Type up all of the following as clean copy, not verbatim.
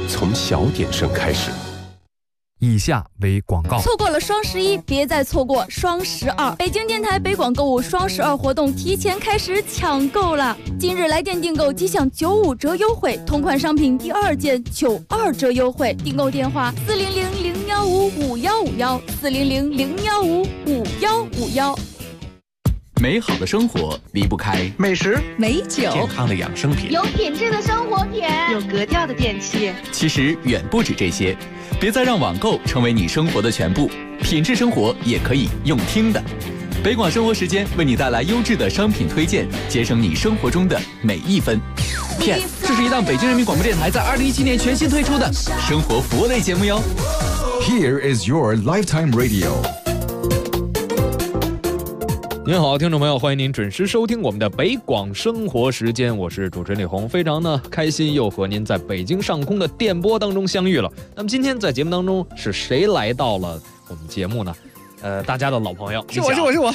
从小点声开始。 以下为广告。 错过了双11，别再错过双12。北京电台北广购物双12活动提前开始抢购了，今日来电订购即享95折优惠，同款商品第2件92折优惠。订购电话400-015-5151，400-015-5151。 美好的生活离不开美食、 美酒、 健康的养生品， 有品质的生活品， 有格调的电器。 其实远不止这些，别再让网购成为你生活的全部，品质生活也可以用听的。北广生活时间为你带来优质的商品推荐，节省你生活中的每一分。PS， 这是一档北京人民广播电台在2017年全新推出的生活服务类节目哟。 Here is your lifetime radio。 您好，听众朋友，欢迎您准时收听我们的北广生活时间，我是主持人李红，非常开心又和您在北京上空的电波当中相遇了。那么今天在节目当中是谁来到了我们节目呢？大家的老朋友， 是我，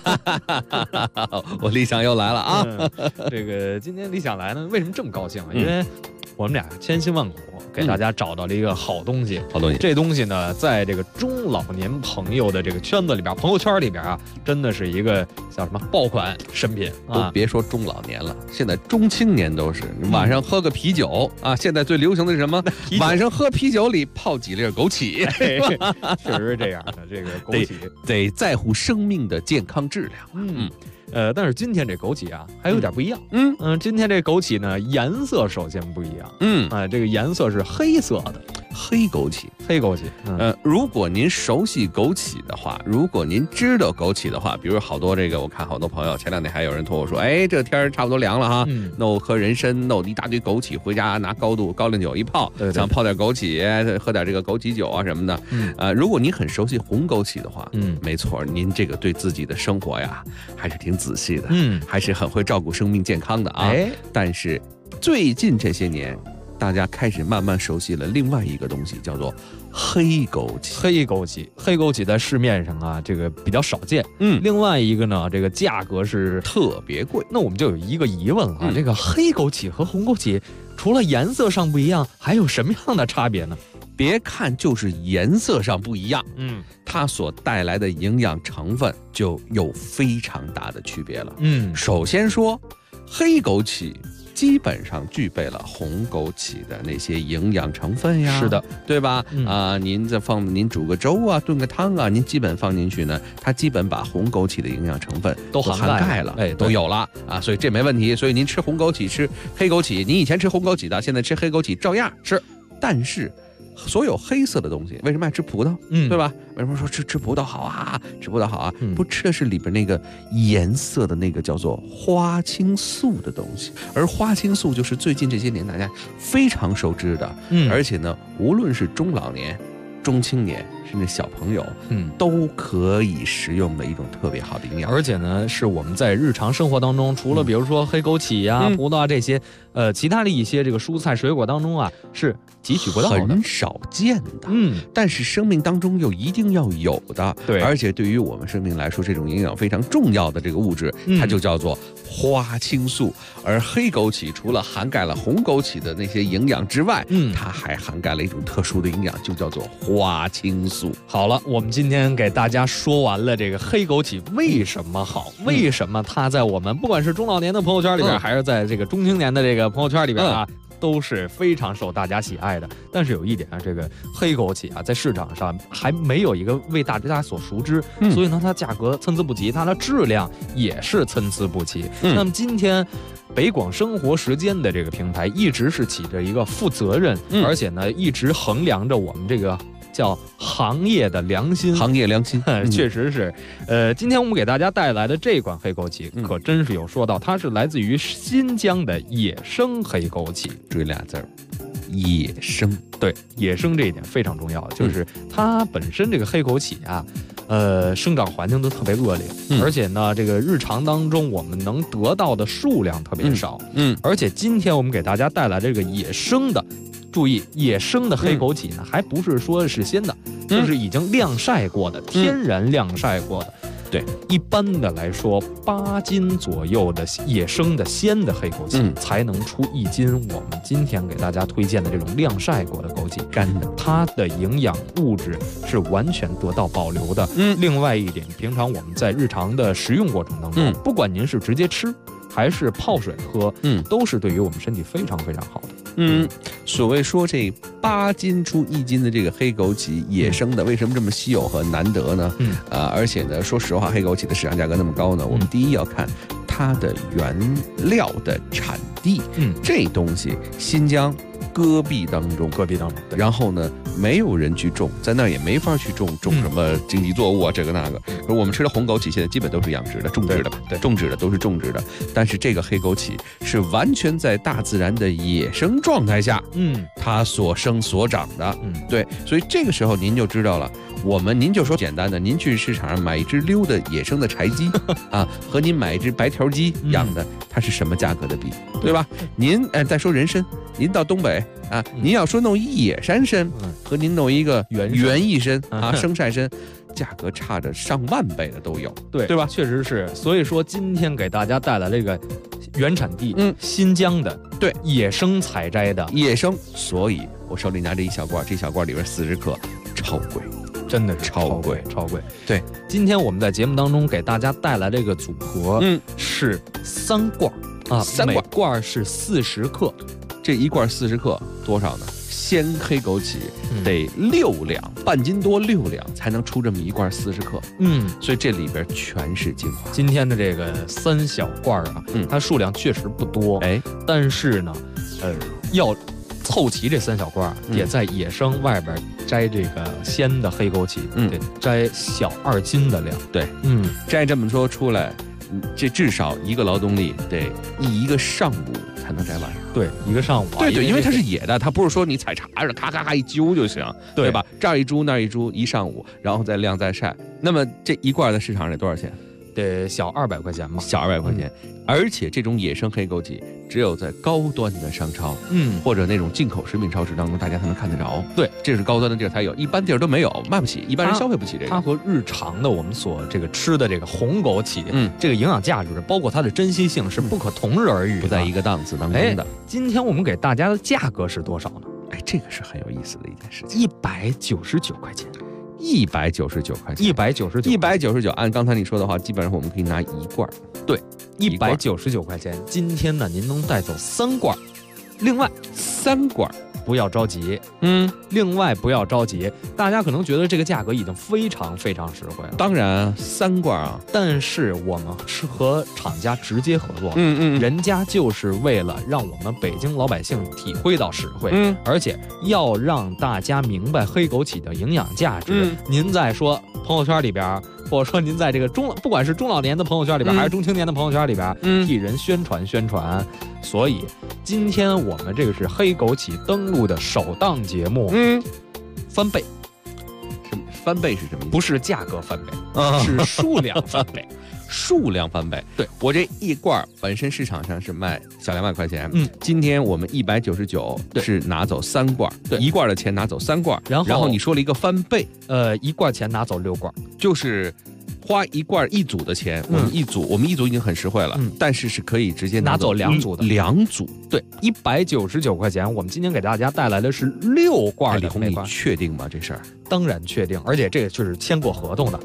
我理想又来了啊！ 这个今天理想来呢，为什么这么高兴啊？因为我们俩千辛万苦给大家找到了一个好东西，这东西呢，在这个中老年朋友的这个圈子里边，朋友圈里边啊，真的是一个叫什么爆款神品啊！ 别说中老年了，现在中青年都是。晚上喝个啤酒啊，现在最流行的是什么？晚上喝啤酒里泡几粒枸杞， 确实是这样的。这个枸杞得在乎生命的健康质量。 但是今天这枸杞啊，还有点不一样。今天这枸杞呢，颜色首先不一样。这个颜色是黑色的， 黑枸杞。如果您熟悉枸杞的话，如果您知道枸杞的话，比如好多我看好多朋友，前2天还有人托我说，这天差不多凉了哈，弄颗人参，弄一大堆枸杞回家，拿高粱酒一泡，想泡点枸杞，喝点这个枸杞酒啊什么的。如果您很熟悉红枸杞的话，没错，您这个对自己的生活呀，还是挺仔细的，还是很会照顾生命健康的啊。但是最近这些年，大家开始慢慢熟悉了另外一个东西，叫做黑枸杞。 黑枸杞在市面上啊，这个比较少见。另外一个呢，这个价格是特别贵。 那我们就有一个疑问了，这个黑枸杞和红枸杞除了颜色上不一样，还有什么样的差别呢？ 别看就是颜色上不一样，它所带来的营养成分就有非常大的区别了。首先说黑枸杞基本上具备了红枸杞的那些营养成分呀， 是的， 对吧？您煮个粥啊，炖个汤啊，您基本放进去呢，它基本把红枸杞的营养成分都涵盖了， 都有了啊，所以这没问题。所以您吃红枸杞，吃黑枸杞，您以前吃红枸杞的，现在吃黑枸杞照样吃，但是所有黑色的东西，为什么爱吃葡萄？对吧？为什么说吃葡萄好啊？吃葡萄好啊？不吃的是里边那个颜色的那个叫做花青素的东西，而花青素就是最近这些年大家非常熟知的，而且呢，无论是中老年、中青年，甚至小朋友，都可以食用的一种特别好的营养。 而且呢，是我们在日常生活当中，除了比如说黑枸杞呀、葡萄啊这些，其他的一些这个蔬菜水果当中啊，是汲取不到的， 很少见的。但是生命当中又一定要有的。 对， 而且对于我们生命来说，这种营养非常重要的这个物质，它就叫做花青素。而黑枸杞除了涵盖了红枸杞的那些营养之外，它还涵盖了一种特殊的营养，就叫做花青素。 好了，我们今天给大家说完了这个黑枸杞为什么好，为什么它在我们不管是中老年的朋友圈里边，还是在这个中青年的这个朋友圈里边啊，都是非常受大家喜爱的。但是有一点啊，这个黑枸杞啊，在市场上还没有一个为大家所熟知，所以呢，它价格参差不齐，它的质量也是参差不齐。那么今天北广生活时间的这个平台一直是起着一个负责任，而且呢，一直衡量着我们这个叫行业的良心，确实是。今天我们给大家带来的这款黑枸杞，可真是有说到，它是来自于新疆的野生黑枸杞。 注意俩字儿，野生。 对，野生这一点非常重要，就是它本身这个黑枸杞啊，生长环境都特别恶劣，而且呢，这个日常当中我们能得到的数量特别少，而且今天我们给大家带来这个野生的。注意，野生的黑枸杞呢，还不是说是鲜的，就是已经晾晒过的，天然晾晒过的。 对， 一般的来说，8斤左右的野生的鲜的黑枸杞才能出1斤。我们今天给大家推荐的这种晾晒过的枸杞， 干的， 它的营养物质是完全得到保留的。另外一点，平常我们在日常的食用过程当中，不管您是直接吃还是泡水喝，都是对于我们身体非常非常好的。 所谓说这8斤出1斤的这个黑枸杞野生的，为什么这么稀有和难得呢？而且呢，说实话，黑枸杞的市场价格那么高呢，我们第一要看它的原料的产地。这东西新疆戈壁当中，然后呢，没有人去种，在那儿也没法去种什么经济作物啊，这个那个。而我们吃的红枸杞现在基本都是养殖的、种植的，种植的都是种植的。但是这个黑枸杞是完全在大自然的野生状态下，它所生所长的，对，所以这个时候您就知道了。您就说简单的，您去市场上买一只溜的野生的柴鸡啊，和您买一只白条鸡养的，它是什么价格的比，对吧？您再说人参，您到东北啊，您要说弄一野山参，和您弄一个原意参啊，生晒参，价格差着上万倍的都有，对吧？ 确实是。所以说今天给大家带来这个原产地，新疆的，对，野生采摘的野生，所以我手里拿着一小罐，这小罐里边40克，超贵。 真的是超贵。对，今天我们在节目当中给大家带来这个组合，是3罐啊，每罐是40克， 这一罐40克多少呢？鲜黑枸杞得6两，半斤多6两才能出这么一罐40克。所以这里边全是精华。 今天的这个3小罐啊，它数量确实不多，但是呢，要凑齐这3小罐，也在野生外边摘这个鲜的黑枸杞，得摘小2斤的量。 对，摘这么说出来，这至少一个劳动力得一个上午才能摘完。 对，一个上午。 对，因为它是野的，它不是说你采茶着咔咔咔一揪就行，对吧？这儿一株那儿一株，一上午，然后再晾再晒。那么这一罐在市场上得多少钱？ 得小200块钱嘛， 小200块钱。而且这种野生黑枸杞只有在高端的商超，或者那种进口食品超市当中，大家才能看得着。对，这是高端的地儿才有，一般地儿都没有，卖不起，一般人消费不起这个。 它和日常的我们所这个吃的这个红枸杞，这个营养价值，包括它的珍惜性是不可同日而语的， 不在一个档次当中的。 今天我们给大家的价格是多少呢？ 这个是很有意思的一件事情 ，199块钱。 199块钱，199。按刚才你说的话，基本上我们可以拿一罐。 对，199块钱。今天呢，您能带走3罐。另外 3罐， 不要着急。另外不要着急，大家可能觉得这个价格已经非常非常实惠了。 当然，3罐啊， 但是我们是和厂家直接合作，人家就是为了让我们北京老百姓体会到实惠，而且要让大家明白黑枸杞的营养价值。您在说朋友圈里边，或者说您在这个不管是中老年的朋友圈里边，还是中青年的朋友圈里边，替人宣传。所以今天我们这个是黑枸杞登陆的首档节目，翻倍。 翻倍是什么意思？ 不是价格翻倍，是数量翻倍。 数量翻倍。对，我这一罐本身市场上是卖小200块钱，今天我们199是拿走3罐，一罐的钱拿走3罐，然后你说了一个翻倍， 一罐钱拿走6罐， 就是花一罐一组的钱，我们一组已经很实惠了，但是可以直接拿走2组的，2组。对 ，199块钱，我们今天给大家带来的是6罐的。 李红，你确定吗？这事儿？ 当然确定，而且这个就是签过合同的。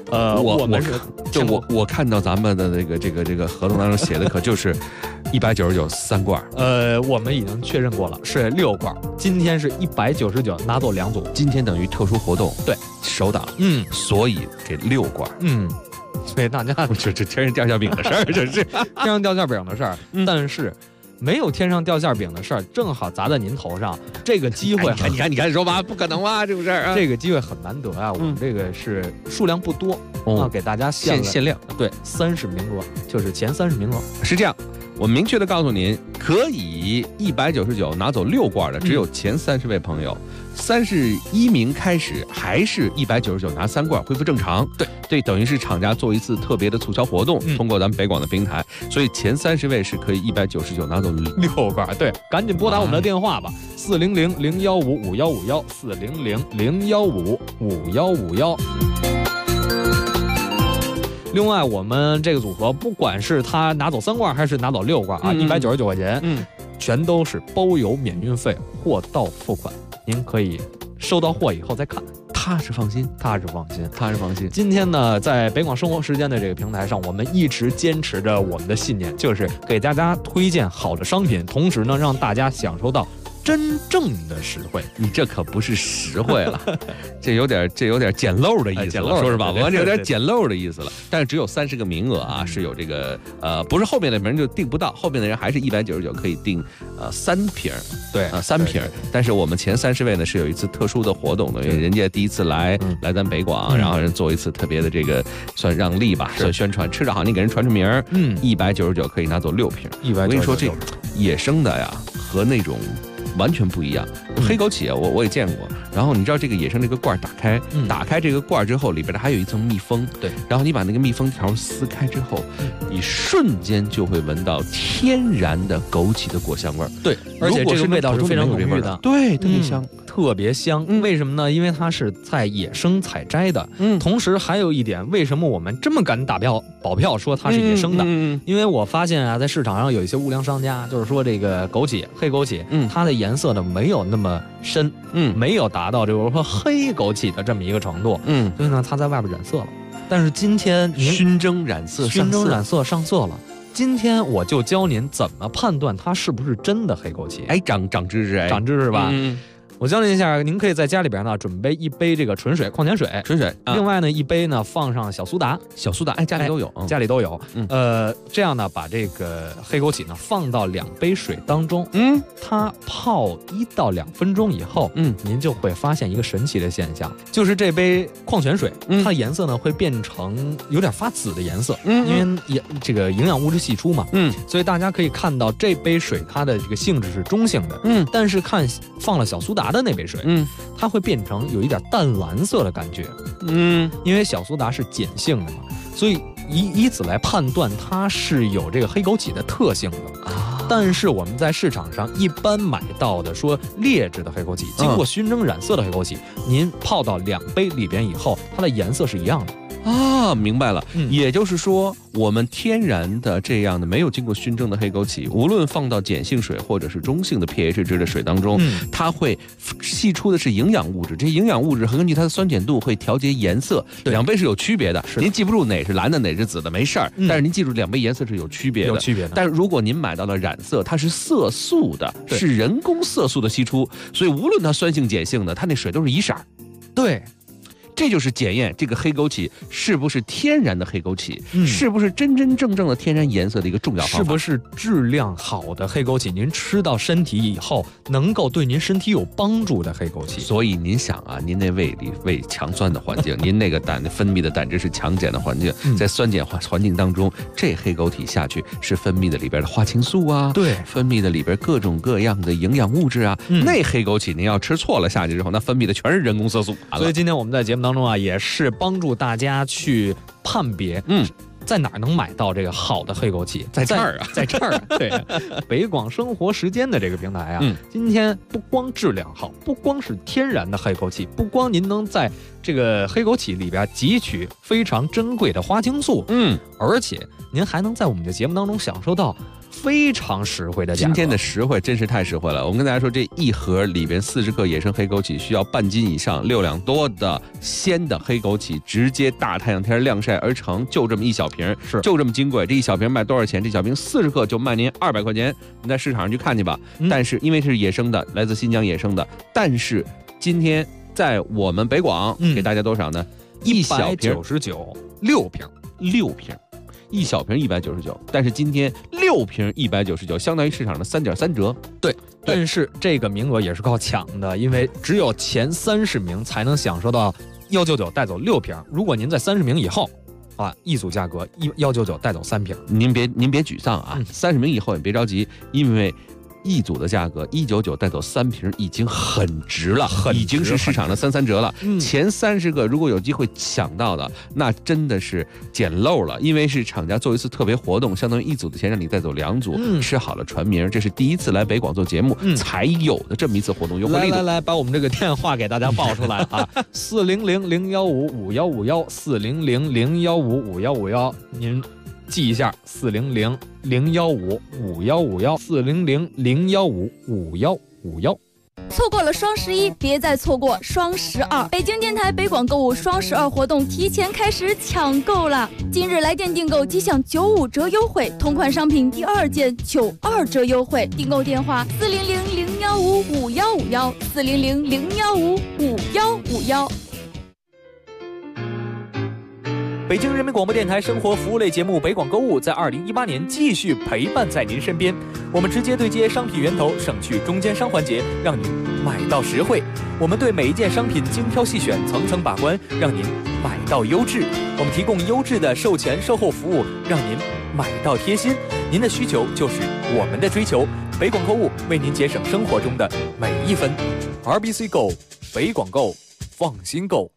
我看到咱们的这个合同当中写的可就是199 3罐。 我们已经确认过了，是6罐。今天是199拿走2组， 今天等于特殊活动， 对， 首档，所以给6罐， 所以大家这天上掉馅饼的事儿，这是天上掉馅饼的事儿，但是。没有天上掉馅饼的事儿，正好砸在您头上。这个机会， 你看说吧，不可能吧？这种事儿， 这个机会很难得啊。我们这个是数量不多给大家限量， 对，30名额，就是前30名额。 是这样，我明确的告诉您，可以199拿走6罐的，只有前30位朋友。31名开始还是199拿3罐，恢复正常。对，等于是厂家做一次特别的促销活动，通过咱们北广的平台，所以前30位是可以199拿走 6罐。对，赶紧拨打我们的电话吧，400-015-5151，400-015-5151。 另外，我们这个组合不管是他拿走3罐还是拿走6罐啊，199块钱，全都是包邮免运费，货到付款，您可以收到货以后再看。 踏实放心， 踏实放心， 踏实放心。 今天呢，在北广生活时间的这个平台上，我们一直坚持着我们的信念，就是给大家推荐好的商品，同时呢，让大家享受到真正的实惠。 你这可不是实惠了，这有点捡漏的意思了，说是吧？我这有点捡漏的意思了。但是只有30个名额啊，是有这个不是后面的人就订不到，后面的人还是199可以订3瓶， 对 3瓶。但是我们前30位呢是有一次特殊的活动的，因为人家第一次来咱北广，然后人做一次特别的这个算让利吧，算宣传，吃着好你给人传出名，199可以拿走6瓶。我跟你说这野生的呀和那种完全不一样。黑枸杞啊，我也见过。然后你知道这个野生这个罐打开这个罐之后，里边的还有一层密封。 对。 然后你把那个密封条撕开之后，你瞬间就会闻到天然的枸杞的果香味儿。 对，而且这个味道是非常浓郁的。 对，特别香。 特别香，为什么呢？因为它是在野生采摘的。同时还有一点，为什么我们这么敢保票说它是野生的？因为我发现啊，在市场上有一些无良商家，就是说这个枸杞、黑枸杞，它的颜色呢没有那么深，没有达到就是说黑枸杞的这么一个程度，所以呢，它在外边染色了。但是今天您熏蒸染色上色了。今天我就教您怎么判断它是不是真的黑枸杞。 哎，长知识， 长知识吧？我教您一下，您可以在家里边呢准备1杯这个纯水矿泉水，另外呢1杯呢放上小苏打，哎，家里都有，家里都有。这样呢把这个黑枸杞呢放到2杯水当中，它泡1到2分钟以后，您就会发现一个神奇的现象，就是这杯矿泉水，它的颜色呢会变成有点发紫的颜色，因为这个营养物质析出嘛，所以大家可以看到这杯水它的这个性质是中性的，但是看放了小苏打的那杯水，它会变成有一点淡蓝色的感觉，因为小苏打是碱性的嘛，所以以此来判断它是有这个黑枸杞的特性的。但是我们在市场上一般买到的说劣质的黑枸杞，经过熏蒸染色的黑枸杞，您泡到2杯里边以后，它的颜色是一样的。 明白了。也就是说，我们天然的这样的没有经过熏蒸的黑枸杞，无论放到碱性水或者是中性的 pH 值的水当中，它会析出的是营养物质，这些营养物质根据它的酸碱度会调节颜色。2杯是有区别的，您记不住哪是蓝的哪是紫的没事儿，但是您记住2杯颜色是有区别的。但是如果您买到了染色，它是色素的，是人工色素的析出，所以无论它酸性碱性的，它那水都是一色儿。 对。 这就是检验这个黑枸杞是不是天然的黑枸杞，是不是真真正正的天然颜色的一个重要方法。 是不是质量好的黑枸杞，您吃到身体以后能够对您身体有帮助的黑枸杞。 所以您想啊，您那胃里胃强酸的环境，您那个分泌的胆汁是强碱的环境，在酸碱环境当中，这黑枸杞下去是分泌的里边的花青素啊， 对， 分泌的里边各种各样的营养物质啊。那黑枸杞您要吃错了下去之后，那分泌的全是人工色素。 所以今天我们在节目当中啊，也是帮助大家去判别，在哪儿能买到这个好的黑枸杞？ 在这儿啊， 在这儿啊。对，北广生活时间的这个平台啊，今天不光质量好，不光是天然的黑枸杞，不光您能在这个黑枸杞里边汲取非常珍贵的花青素，而且您还能在我们的节目当中享受到非常实惠的价格。 今天的实惠真是太实惠了。我们跟大家说，这一盒里边40克野生黑枸杞需要半斤以上，6两多的鲜的黑枸杞，直接大太阳天晾晒而成，就这么一小瓶，就这么金贵。这一小瓶卖多少钱？这小瓶40克就卖您200块钱。你在市场上去看去吧。但是因为是野生的，来自新疆野生的，但是今天在我们北广给大家多少呢 ？199，6瓶 ，6瓶。一小瓶199，但是今天6瓶199，相当于市场的3.3折。 对，但是这个名额也是靠抢的，因为只有前30名才能享受到199带走6瓶。如果您在30名以后啊，一组价格199带走3瓶。 您别沮丧啊，30名以后也别着急，因为一组的价格199带走3瓶已经很值了，已经是市场的33折了。前30个如果有机会抢到的，那真的是捡漏了，因为是厂家做一次特别活动，相当于一组的钱让你带走2组，吃好了传名。这是第一次来北广做节目才有的这么一次活动优惠力度。 来，把我们这个电话给大家报出来啊！400-015-5151，400-015-5151，您记一下，400-015-5151，400-015-5151。 错过了双11，别再错过双12。北京电台北广购物双12活动提前开始抢购了！今日来电订购即享95折优惠，同款商品第2件92折优惠。订购电话400-015-5151，400-015-5151。 北京人民广播电台生活服务类节目北广购物在2018年继续陪伴在您身边。我们直接对接商品源头，省去中间商环节，让您买到实惠。我们对每一件商品精挑细选，层层把关，让您买到优质。我们提供优质的售前售后服务，让您买到贴心。您的需求就是我们的追求。北广购物为您节省生活中的每一分。RBC Go， 北广购，放心购。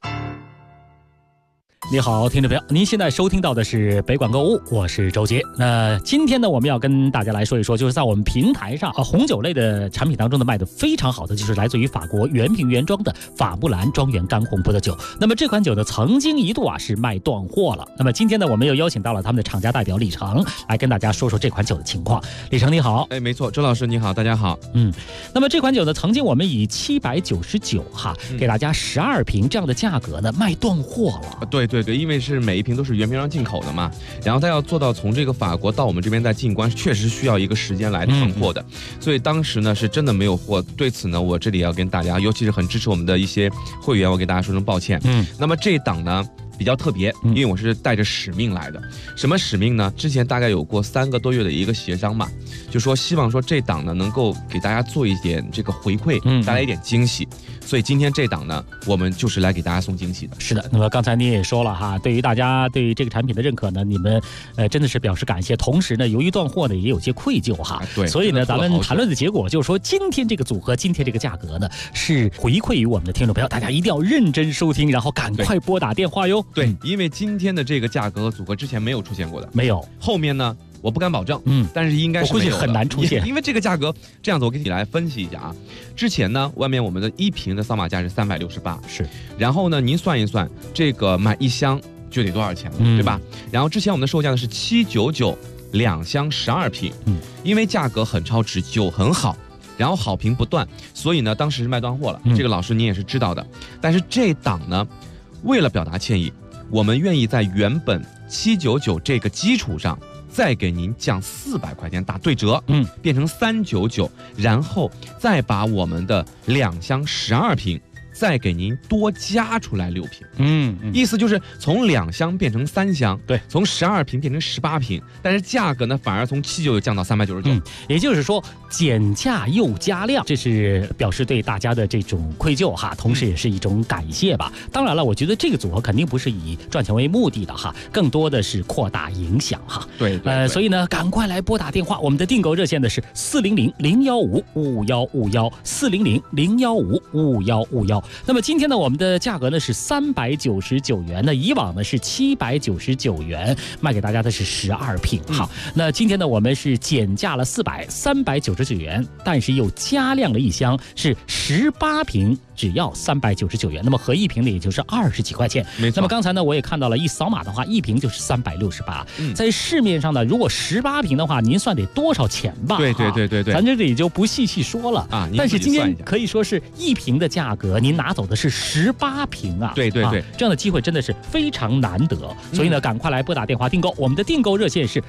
你好，听众朋友，您现在收听到的是北广购物，我是周杰。那今天呢，我们要跟大家来说一说，就是在我们平台上红酒类的产品当中呢，卖的非常好的就是来自于法国原瓶原装的法布兰庄园干红葡萄酒。那么这款酒呢，曾经一度是卖断货了。那么今天呢，我们又邀请到了他们的厂家代表李成来跟大家说说这款酒的情况。李成你好。 没错，周老师你好，大家好。 那么这款酒呢，曾经我们以799给大家12瓶这样的价格呢卖断货了。 对，因为是每一瓶都是原瓶装进口的嘛，然后它要做到从这个法国到我们这边再进关，确实需要一个时间来囤货的，所以当时呢是真的没有货。对此呢，我这里要跟大家，尤其是很支持我们的一些会员，我给大家说声抱歉。那么这一档呢比较特别，因为我是带着使命来的。什么使命呢？之前大概有过3个多月的一个协商嘛，就说希望说这档呢能够给大家做一点这个回馈，带来一点惊喜。所以今天这档呢，我们就是来给大家送惊喜的。 是的，那么刚才你也说了哈，对于大家对于这个产品的认可呢，你们真的是表示感谢。同时呢，由于断货呢，也有些愧疚哈。 对， 所以呢，咱们谈论的结果就是说，今天这个组合，今天这个价格呢，是回馈于我们的听众朋友，大家一定要认真收听，然后赶快拨打电话哟。 对，因为今天的这个价格组合之前没有出现过的， 没有。 后面呢？我不敢保证，但是应该是我估计很难出现， 因为这个价格这样子，我给你来分析一下啊。之前呢，外面我们的1瓶的扫码价是368， 是， 然后呢，您算一算，这个买1箱就得多少钱了，对吧？然后之前我们的售价呢是799，2箱12瓶，因为价格很超值，酒很好。然后好评不断，所以呢，当时是卖断货了。这个老师你也是知道的，但是这档呢，为了表达歉意，我们愿意在原本799这个基础上。再给您降400块钱，打对折，变成399，然后再把我们的2箱12瓶。再给您多加出来6瓶，意思就是从2箱变成3箱， 对， 从12瓶变成18瓶，但是价格呢反而从799降到399， 也就是说减价又加量，这是表示对大家的这种愧疚哈，同时也是一种感谢吧。当然了，我觉得这个组合肯定不是以赚钱为目的的哈，更多的是扩大影响哈。 对， 所以呢，赶快来拨打电话，我们的订购热线的是400-015-5151，400-015-5151。那么今天呢，我们的价格呢是399元，那以往呢是799元，卖给大家的是12瓶。好，那今天呢我们是减价了399元，但是又加量了1箱，是18瓶。只要399元，那么合1瓶呢也就是20几块钱。 没错。 那么刚才呢我也看到了，一扫码的话，1瓶就是368。在市面上呢，如果18瓶的话，您算得多少钱吧？ 对， 咱这里就不细说了啊。但是今天可以说是1瓶的价格，您拿走的是18瓶啊。 对， 这样的机会真的是非常难得。所以呢，赶快来拨打电话订购，我们的订购热线是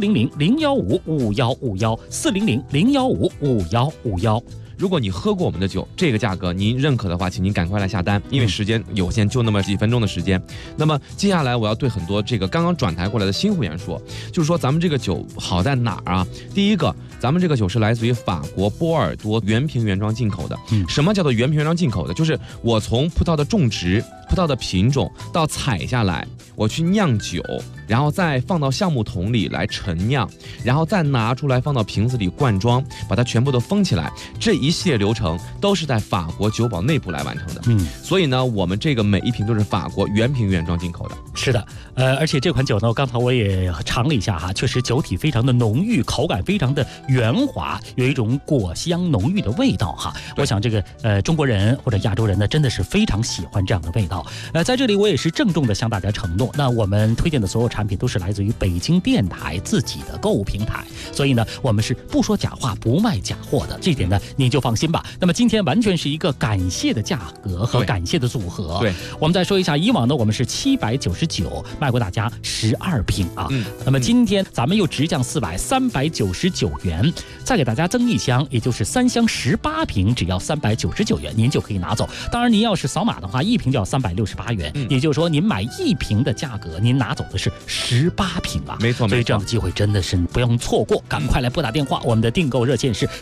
400-015-5151，400-015-5151。 如果你喝过我们的酒，这个价格您认可的话，请您赶快来下单，因为时间有限，就那么几分钟的时间。那么接下来我要对很多这个刚刚转台过来的新会员说，就是说咱们这个酒好在哪儿啊？第一个，咱们这个酒是来自于法国波尔多原瓶原装进口的。什么叫做原瓶原装进口的？就是我从葡萄的种植葡萄的品种到采下来，我去酿酒，然后再放到橡木桶里来陈酿，然后再拿出来放到瓶子里灌装，把它全部都封起来。这一系列流程都是在法国酒保内部来完成的。所以呢，我们这个每一瓶都是法国原瓶原装进口的。 是的，而且这款酒呢，刚才我也尝了一下哈，确实酒体非常的浓郁，口感非常的圆滑，有一种果香浓郁的味道哈。我想这个中国人或者亚洲人呢，真的是非常喜欢这样的味道。在这里我也是郑重的向大家承诺，那我们推荐的所有产品都是来自于北京电台自己的购物平台，所以呢，我们是不说假话，不卖假货的，这点呢你就放心吧。那么今天完全是一个感谢的价格和感谢的组合。 对， 我们再说一下，以往呢我们是799卖过大家12瓶啊，那么今天咱们又直降399元，再给大家增一箱，也就是3箱18瓶，只要399元，您就可以拿走。当然您要是扫码的话，一瓶就要368元，也就是说您买1瓶的价格，您拿走的是18瓶啊。 没错， 所以这样的机会真的是不用错过，赶快来拨打电话，我们的订购热线是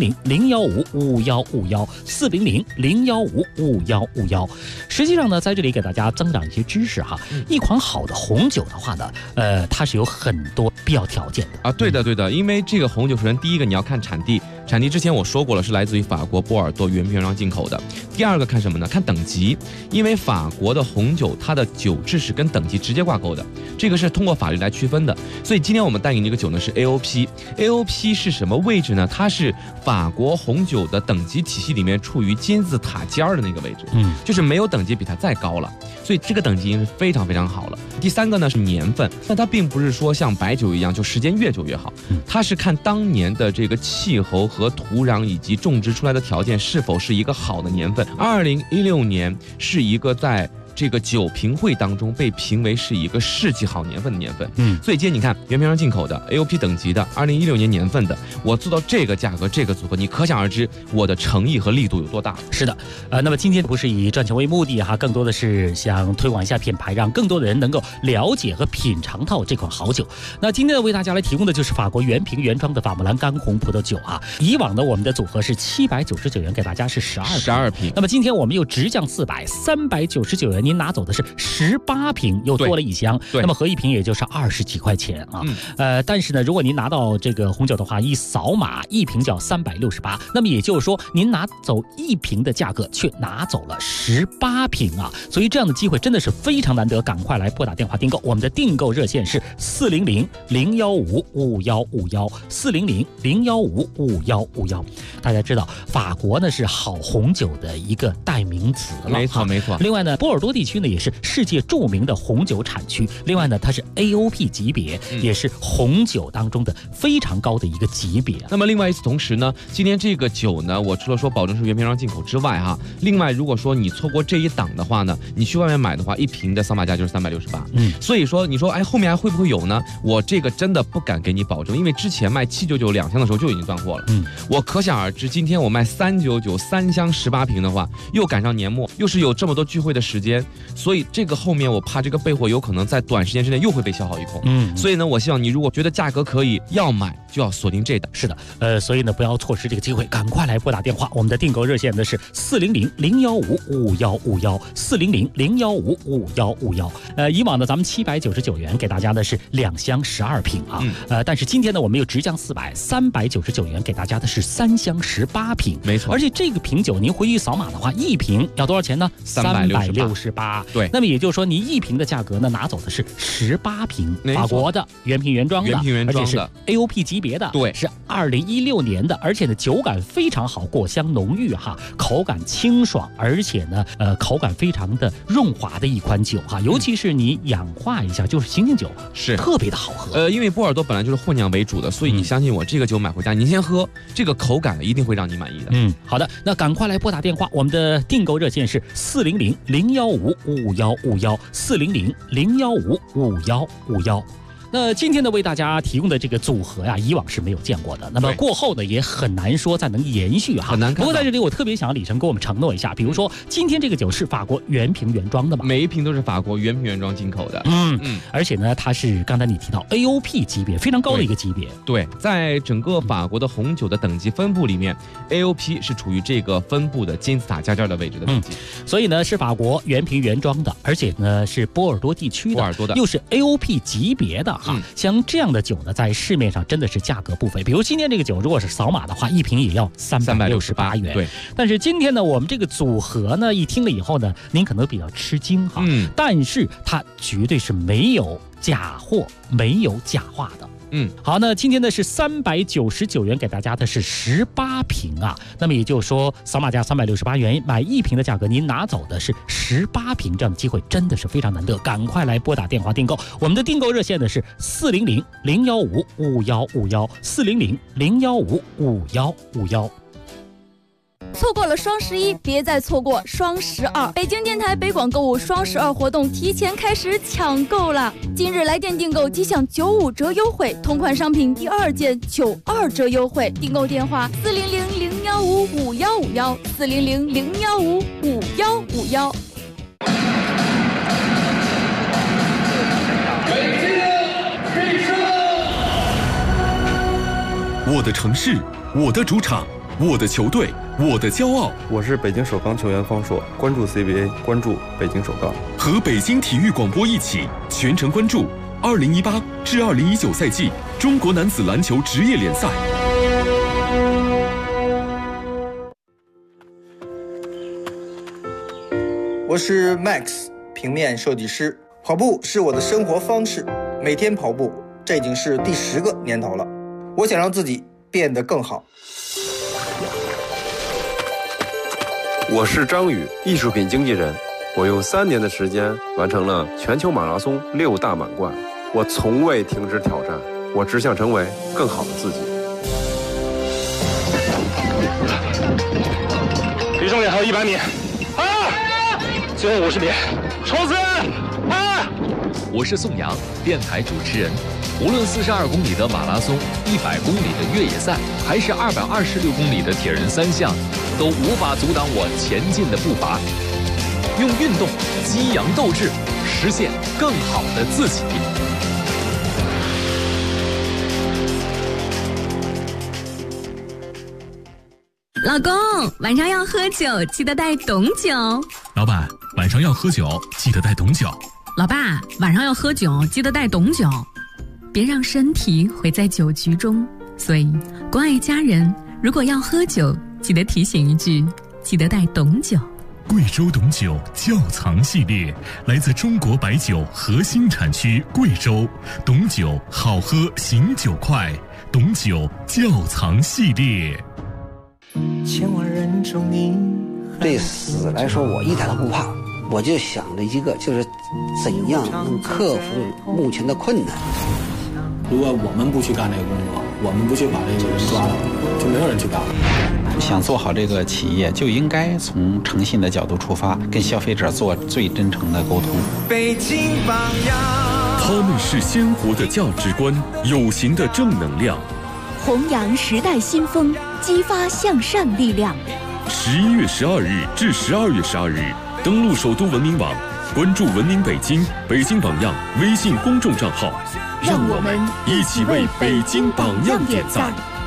400-015-5151，400-015-5151。实际上呢，在这里给大家增长一些知识哈，一款好的红酒的话呢，它是有很多必要条件的啊。对的，因为这个红酒，首先第一个你要看产地，产地之前我说过了，是来自于法国波尔多原瓶原装进口的。第二个看什么呢？看等级，因为法国的红酒它的酒质是跟等级直接挂钩的，这个是通过法律来区分的。所以今天我们带给你这个酒呢是 AOP 是什么位置呢？它是法国红酒的等级体系里面处于金字塔尖的那个位置，就是没有等级比它再高了，所以这个等级已经是非常非常好了。第三个呢是年份，但它并不是说像白酒一样就时间越久越好，它是看当年的这个气候和土壤以及种植出来的条件是否是一个好的年份。2016年是一个在这个酒评会当中被评为是一个世纪好年份的年份，所以今天你看原瓶上进口的 AOP 等级的2016年年份的，我做到这个价格这个组合，你可想而知我的诚意和力度有多大。 是的，那么今天不是以赚钱为目的哈，更多的是想推广一下品牌，让更多的人能够了解和品尝到这款好酒。那今天为大家来提供的就是法国原瓶原装的法莫兰干红葡萄酒啊。以往呢我们的组合是799元，给大家是12瓶，那么今天我们又直降399元。您拿走的是18瓶，又多了一箱，那么合一瓶也就是20几块钱啊。但是呢，如果您拿到这个红酒的话，一扫码一瓶就要368，那么也就是说您拿走1瓶的价格，却拿走了18瓶啊。所以这样的机会真的是非常难得，赶快来拨打电话订购。我们的订购热线是400-015-5151，400-015-5151。大家知道，法国呢是好红酒的一个代名词了， 没错。 另外呢，波尔多地区呢也是世界著名的红酒产区，另外呢它是 AOP 级别，也是红酒当中的非常高的一个级别。 那么另外与此同时呢，今天这个酒呢，我除了说保证是原瓶原装进口之外哈，另外如果说你错过这一档的话呢，你去外面买的话，1瓶的扫码价就是368。所以说你说后面还会不会有呢？我这个真的不敢给你保证，因为之前卖799两箱的时候就已经断货了。我可想而知，今天我卖399 3箱18瓶的话，又赶上年末，又是有这么多聚会的时间，所以这个后面我怕这个备货有可能在短时间之内又会被消耗一空。所以呢，我希望你如果觉得价格可以要买，就要锁定这档。 是的，所以呢不要错失这个机会，赶快来拨打电话。我们的订购热线呢是400-015-5151，400-015-5151。以往呢咱们799元给大家的是2箱12瓶啊，但是今天呢我们又直降399元给大家的是3箱18瓶， 没错。 而且这个瓶酒您回去扫码的话，1瓶要多少钱呢？368。 对， 那么也就是说你1瓶的价格呢拿走的是18瓶，法国的原瓶原装的，而且是 AOP 级别的， 对， 是2016年的，而且呢酒感非常好，果香浓郁哈，口感清爽，而且呢口感非常的润滑的一款酒哈，尤其是你氧化一下，就是醒醒酒， 是特别的好喝。 因为波尔多本来就是混酿为主的，所以你相信我，这个酒买回家您先喝，这个口感一定会让你满意的。 好的，那赶快来拨打电话，我们的订购热线是400-015-5151，400-015-5151。 那今天呢，为大家提供的这个组合呀，以往是没有见过的。那么过后呢，也很难说再能延续哈， 很难看。 不过在这里，我特别想要李晨给我们承诺一下，比如说今天这个酒是法国原瓶原装的嘛？ 每一瓶都是法国原瓶原装进口的。 而且呢，它是刚才你提到 AOP 级别非常高的一个级别。 对，在整个法国的红酒的等级分布里面，AOP 是处于这个分布的金字塔尖尖的位置的等级。 所以呢，是法国原瓶原装的，而且呢是波尔多地区的，又是 AOP 级别的哈。像这样的酒呢，在市面上真的是价格不菲。比如今天这个酒，如果是扫码的话，一瓶也要368元。 对。 但是今天呢，我们这个组合呢，一听了以后呢，您可能比较吃惊哈。但是它绝对是没有假货，没有假话的。好，那今天呢是399元给大家的是18瓶啊，那么也就是说扫码价368元买1瓶的价格，您拿走的是18瓶，这样的机会真的是非常难得，赶快来拨打电话订购。我们的订购热线呢是400-015-5151，400-015-5151。 错过了双11，别再错过双12。北京电台北广购物双12活动提前开始抢购了，今日来电订购即享95折优惠，同款商品第2件92折优惠。订购电话400-015-5151，400-015-5151。 我的城市，我的主场，我的球队，我的骄傲。 我是北京首钢球员方硕，关注 CBA， 关注北京首钢。 和北京体育广播一起全程关注2018至2019赛季中国男子篮球职业联赛。 我是 Max， 平面设计师。跑步是我的生活方式，每天跑步，这已经是第10个年头了。我想让自己变得更好。 我是张宇，艺术品经纪人。我用3年的时间完成了全球马拉松6大满贯。我从未停止挑战，我只想成为更好的自己。 离终点还有100米，最后50米，冲刺！ 我是宋阳，电台主持人。无论42公里的马拉松、100公里的越野赛，还是226公里的铁人3项，都无法阻挡我前进的步伐。用运动激扬斗志，实现更好的自己。 老公，晚上要喝酒，记得带董酒。 老板，晚上要喝酒，记得带董酒。 老爸，晚上要喝酒，记得带董酒。别让身体毁在酒局中，所以关爱家人，如果要喝酒，记得提醒一句，记得带董酒。 贵州董酒窖藏系列来自中国白酒核心产区贵州，董酒好喝醒酒快，董酒窖藏系列。 千万人中你对死来说我一点都不怕，我就想着一个，就是怎样能克服目前的困难。 如果我们不去干这个工作，我们不去把这个人抓了，就没有人去干了。 想做好这个企业，就应该从诚信的角度出发，跟消费者做最真诚的沟通。 北京榜样，他们是鲜活的价值观，有形的正能量， 弘扬时代新风，激发向善力量。 11月12日至12月12日，登录首都文明网，关注文明北京、北京榜样微信公众账号，让我们一起为北京榜样点赞。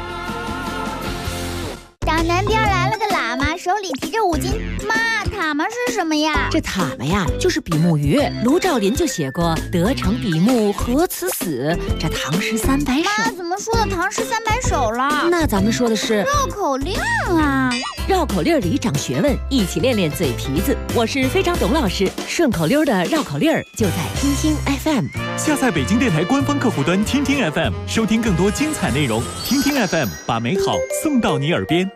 到南边来了个喇嘛，手里提着5斤。妈，塔嘛是什么呀？ 这塔嘛呀，就是比目鱼。卢照邻就写过“得成比目何辞死”，这唐诗300首。 妈，怎么说的唐诗300首了？ 那咱们说的是绕口令啊！ 绕口令里长学问，一起练练嘴皮子。我是非常董老师，顺口溜的绕口令就在听听 FM。 下载北京电台官方客户端听听 FM， 收听更多精彩内容。听听 FM， 把美好送到你耳边。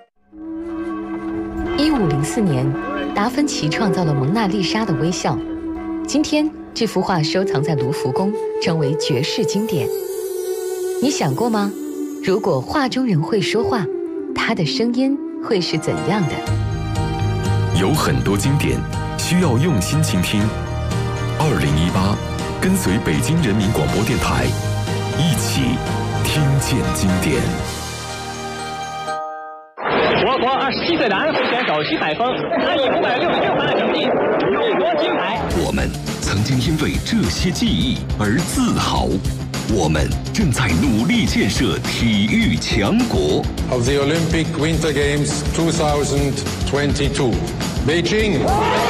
1504年，达芬奇创造了蒙娜丽莎的微笑。今天，这幅画收藏在卢浮宫，成为绝世经典。你想过吗？如果画中人会说话，他的声音会是怎样的？ 有很多经典需要用心倾听。2018，跟随北京人民广播电台一起听见经典。 我国27岁的安徽选手徐海峰，他以566分的成绩勇夺金牌。 我们曾经因为这些记忆而自豪，我们正在努力建设体育强国。 Of the Olympic Winter Games 2022, Beijing.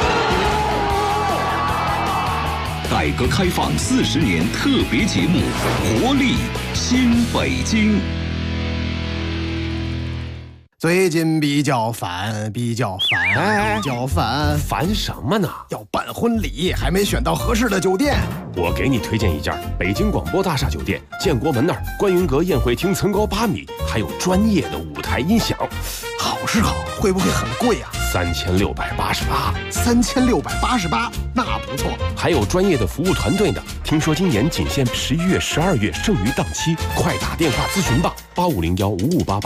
改革开放40年特别节目《活力新北京》。 最近比较烦， 烦什么呢？ 要办婚礼，还没选到合适的酒店。 我给你推荐一家北京广播大厦酒店，建国门那儿观云阁宴会厅层高8米，还有专业的舞台音响。 好是好，会不会很贵啊 ？3688。 3688，那不错。 还有专业的服务团队呢。听说今年仅限11月、12月剩余档期，快打电话咨询吧，85015588。